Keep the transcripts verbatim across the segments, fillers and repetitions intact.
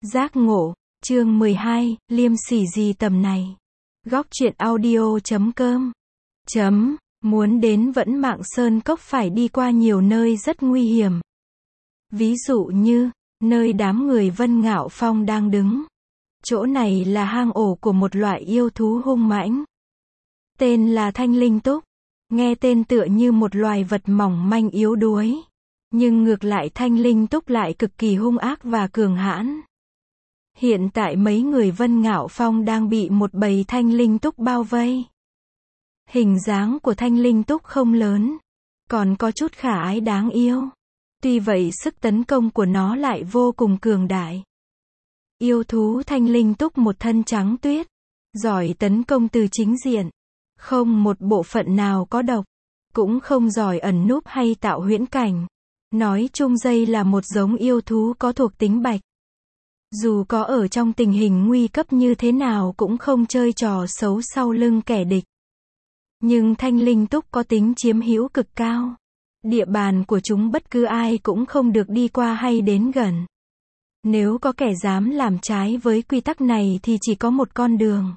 Giác ngộ, chương mười hai, liêm sỉ gì tầm này. Góc truyện audio chấm com. Chấm, muốn đến Vẫn Mạng Sơn Cốc phải đi qua nhiều nơi rất nguy hiểm. Ví dụ như, nơi đám người Vân Ngạo Phong đang đứng. Chỗ này là hang ổ của một loại yêu thú hung mãnh. Tên là Thanh Linh Túc. Nghe tên tựa như một loài vật mỏng manh yếu đuối. Nhưng ngược lại Thanh Linh Túc lại cực kỳ hung ác và cường hãn. Hiện tại mấy người Vân Ngạo Phong đang bị một bầy Thanh Linh Túc bao vây. Hình dáng của Thanh Linh Túc không lớn, còn có chút khả ái đáng yêu. Tuy vậy sức tấn công của nó lại vô cùng cường đại. Yêu thú Thanh Linh Túc một thân trắng tuyết, giỏi tấn công từ chính diện. Không một bộ phận nào có độc, cũng không giỏi ẩn núp hay tạo huyễn cảnh. Nói chung đây là một giống yêu thú có thuộc tính bạch. Dù có ở trong tình hình nguy cấp như thế nào cũng không chơi trò xấu sau lưng kẻ địch. Nhưng Thanh Linh Túc có tính chiếm hữu cực cao. Địa bàn của chúng bất cứ ai cũng không được đi qua hay đến gần. Nếu có kẻ dám làm trái với quy tắc này thì chỉ có một con đường.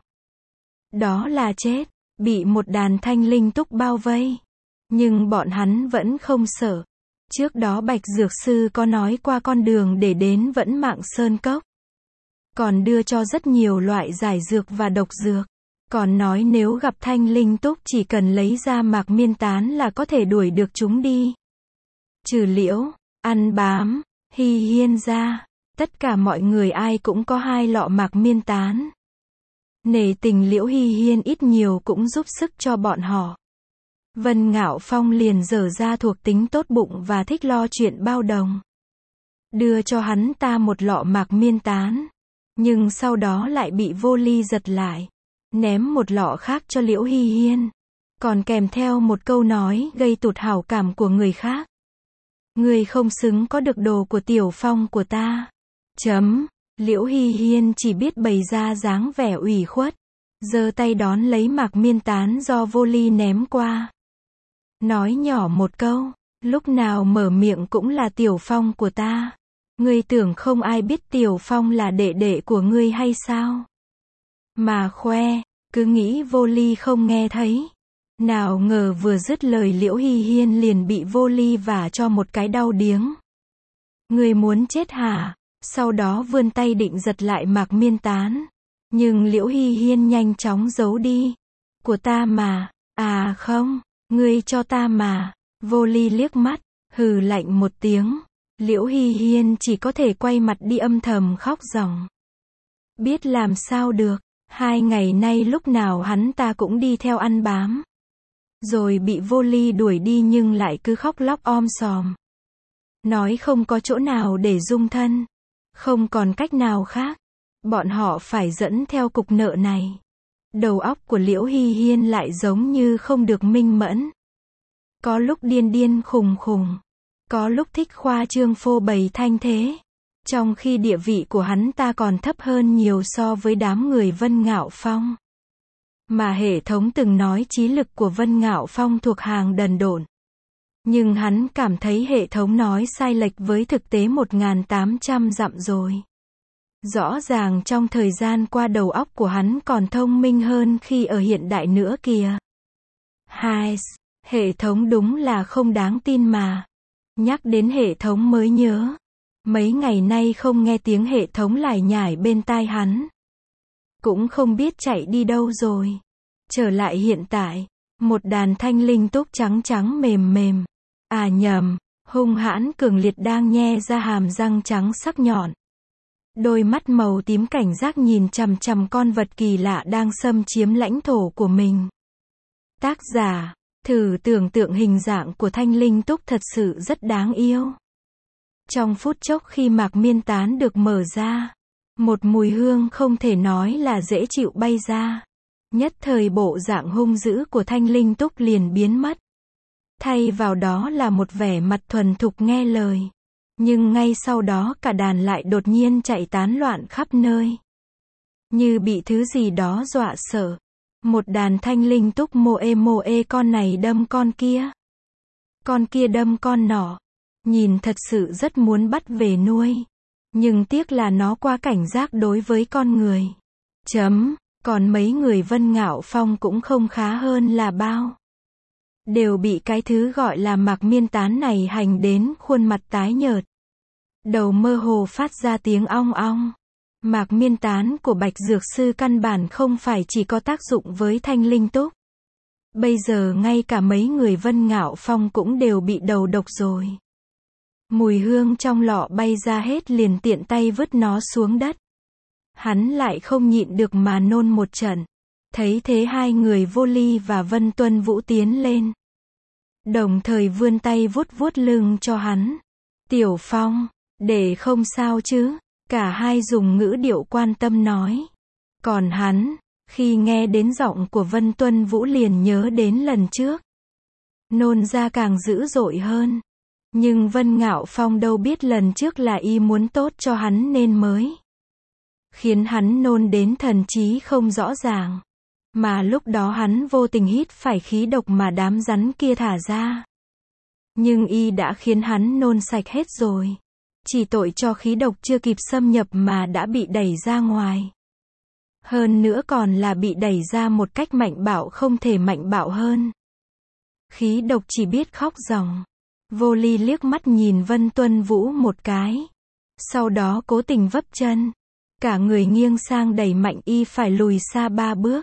Đó là chết, bị một đàn Thanh Linh Túc bao vây. Nhưng bọn hắn vẫn không sợ. Trước đó Bạch Dược Sư có nói qua con đường để đến Vẫn Mạng Sơn Cốc. Còn đưa cho rất nhiều loại giải dược và độc dược. Còn nói nếu gặp Thanh Linh Túc chỉ cần lấy ra mạc miên tán là có thể đuổi được chúng đi. Trừ Liễu, Ăn Bám, Hi Hiên ra, tất cả mọi người ai cũng có hai lọ mạc miên tán. Nể tình Liễu Hi Hiên ít nhiều cũng giúp sức cho bọn họ. Vân Ngạo Phong liền dở ra thuộc tính tốt bụng và thích lo chuyện bao đồng. Đưa cho hắn ta một lọ mạc miên tán. Nhưng sau đó lại bị Vô Ly giật lại. Ném một lọ khác cho Liễu Hi Hiên. Còn kèm theo một câu nói gây tụt hảo cảm của người khác. Người không xứng có được đồ của Tiểu Phong của ta. Chấm. Liễu Hi Hiên chỉ biết bày ra dáng vẻ ủy khuất. Giơ tay đón lấy mạc miên tán do Vô Ly ném qua. Nói nhỏ một câu, lúc nào mở miệng cũng là Tiểu Phong của ta. Ngươi tưởng không ai biết Tiểu Phong là đệ đệ của ngươi hay sao? Mà khoe, cứ nghĩ Vô Ly không nghe thấy. Nào ngờ vừa dứt lời Liễu Hi Hiên liền bị Vô Ly vả cho một cái đau điếng. Ngươi muốn chết hả? Sau đó vươn tay định giật lại mạc miên tán. Nhưng Liễu Hi Hiên nhanh chóng giấu đi. Của ta mà, à không. Ngươi cho ta mà. Vô Ly liếc mắt, hừ lạnh một tiếng. Liễu Hi Hiên chỉ có thể quay mặt đi âm thầm khóc ròng. Biết làm sao được, hai ngày nay lúc nào hắn ta cũng đi theo ăn bám. Rồi bị Vô Ly đuổi đi nhưng lại cứ khóc lóc om sòm. Nói không có chỗ nào để dung thân. Không còn cách nào khác. Bọn họ phải dẫn theo cục nợ này. Đầu óc của Liễu Hi Hiên lại giống như không được minh mẫn. Có lúc điên điên khùng khùng. Có lúc thích khoa trương phô bày thanh thế. Trong khi địa vị của hắn ta còn thấp hơn nhiều so với đám người Vân Ngạo Phong. Mà hệ thống từng nói trí lực của Vân Ngạo Phong thuộc hàng đần độn. Nhưng hắn cảm thấy hệ thống nói sai lệch với thực tế một nghìn tám trăm dặm rồi. Rõ ràng trong thời gian qua đầu óc của hắn còn thông minh hơn khi ở hiện đại nữa kìa. Hai, hệ thống đúng là không đáng tin mà. Nhắc đến hệ thống mới nhớ. Mấy ngày nay không nghe tiếng hệ thống lải nhải bên tai hắn. Cũng không biết chạy đi đâu rồi. Trở lại hiện tại. Một đàn Thanh Linh Túc trắng trắng mềm mềm. À nhầm, hung hãn cường liệt đang nhe ra hàm răng trắng sắc nhọn. Đôi mắt màu tím cảnh giác nhìn chằm chằm con vật kỳ lạ đang xâm chiếm lãnh thổ của mình. Tác giả, thử tưởng tượng hình dạng của Thanh Linh Túc thật sự rất đáng yêu. Trong phút chốc khi mạc miên tán được mở ra, một mùi hương không thể nói là dễ chịu bay ra. Nhất thời bộ dạng hung dữ của Thanh Linh Túc liền biến mất. Thay vào đó là một vẻ mặt thuần thục nghe lời. Nhưng ngay sau đó cả đàn lại đột nhiên chạy tán loạn khắp nơi. Như bị thứ gì đó dọa sợ. Một đàn Thanh Linh Túc mô ê mô ê con này đâm con kia. Con kia đâm con nọ. Nhìn thật sự rất muốn bắt về nuôi. Nhưng tiếc là nó quá cảnh giác đối với con người. Chấm. Còn mấy người Vân Ngạo Phong cũng không khá hơn là bao. Đều bị cái thứ gọi là Mạc Miên Tán này hành đến khuôn mặt tái nhợt. Đầu mơ hồ phát ra tiếng ong ong. Mạc Miên Tán của Bạch Dược Sư căn bản không phải chỉ có tác dụng với Thanh Linh Túc. Bây giờ ngay cả mấy người Vân Ngạo Phong cũng đều bị đầu độc rồi. Mùi hương trong lọ bay ra hết liền tiện tay vứt nó xuống đất. Hắn lại không nhịn được mà nôn một trận. Thấy thế hai người Vô Ly và Vân Tuân Vũ tiến lên. Đồng thời vươn tay vuốt vuốt lưng cho hắn. Tiểu Phong, để không sao chứ? Cả hai dùng ngữ điệu quan tâm nói. Còn hắn, khi nghe đến giọng của Vân Tuân Vũ liền nhớ đến lần trước. Nôn ra càng dữ dội hơn. Nhưng Vân Ngạo Phong đâu biết lần trước là y muốn tốt cho hắn nên mới khiến hắn nôn đến thần trí không rõ ràng. Mà lúc đó hắn vô tình hít phải khí độc mà đám rắn kia thả ra. Nhưng y đã khiến hắn nôn sạch hết rồi. Chỉ tội cho khí độc chưa kịp xâm nhập mà đã bị đẩy ra ngoài. Hơn nữa còn là bị đẩy ra một cách mạnh bạo không thể mạnh bạo hơn. Khí độc chỉ biết khóc ròng. Vô Ly liếc mắt nhìn Vân Tuân Vũ một cái. Sau đó cố tình vấp chân. Cả người nghiêng sang đẩy mạnh y phải lùi xa ba bước.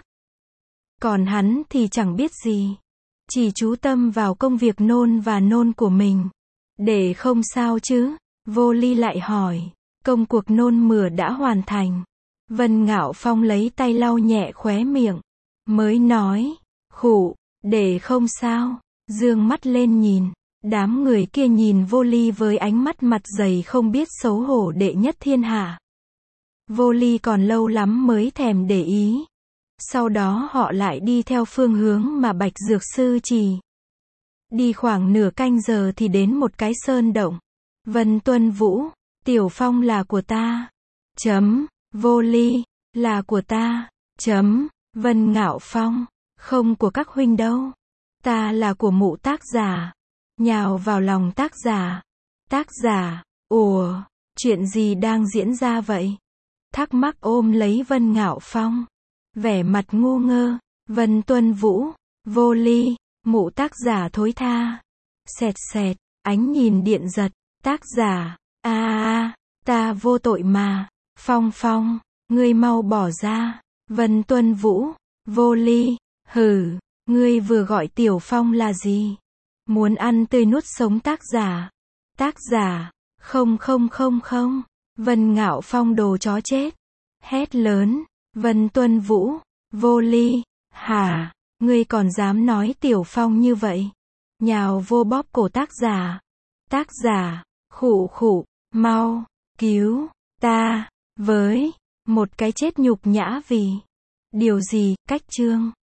Còn hắn thì chẳng biết gì. Chỉ chú tâm vào công việc nôn và nôn của mình. Để không sao chứ? Vô Ly lại hỏi. Công cuộc nôn mửa đã hoàn thành. Vân Ngạo Phong lấy tay lau nhẹ khóe miệng. Mới nói. Khụ, để không sao. Dương mắt lên nhìn. Đám người kia nhìn Vô Ly với ánh mắt mặt dày không biết xấu hổ đệ nhất thiên hạ. Vô Ly còn lâu lắm mới thèm để ý. Sau đó họ lại đi theo phương hướng mà Bạch Dược Sư chỉ. Đi khoảng nửa canh giờ thì đến một cái sơn động. Vân Tuân Vũ, Tiểu Phong là của ta. Chấm. Vô Ly, là của ta. Chấm. Vân Ngạo Phong, không của các huynh đâu. Ta là của mụ tác giả. Nhào vào lòng tác giả. Tác giả, ủa, chuyện gì đang diễn ra vậy? Thắc mắc ôm lấy Vân Ngạo Phong. Vẻ mặt ngu ngơ. Vân Tuân Vũ, Vô Ly, mụ tác giả thối tha. Xẹt xẹt, ánh nhìn điện giật. Tác giả, a a, ta vô tội mà. Phong Phong, ngươi mau bỏ ra. Vân Tuân Vũ, Vô Ly, hừ, ngươi vừa gọi Tiểu Phong là gì? Muốn ăn tươi nuốt sống tác giả. Tác giả, không không không không. Vân Ngạo Phong đồ chó chết. Hét lớn. Vân Tuân Vũ, Vô Ly, hả, ngươi còn dám nói Tiểu Phong như vậy? Nhào vô bóp cổ tác giả. Tác giả, khụ khụ, mau, cứu, ta, với, một cái chết nhục nhã vì, điều gì, cách chương.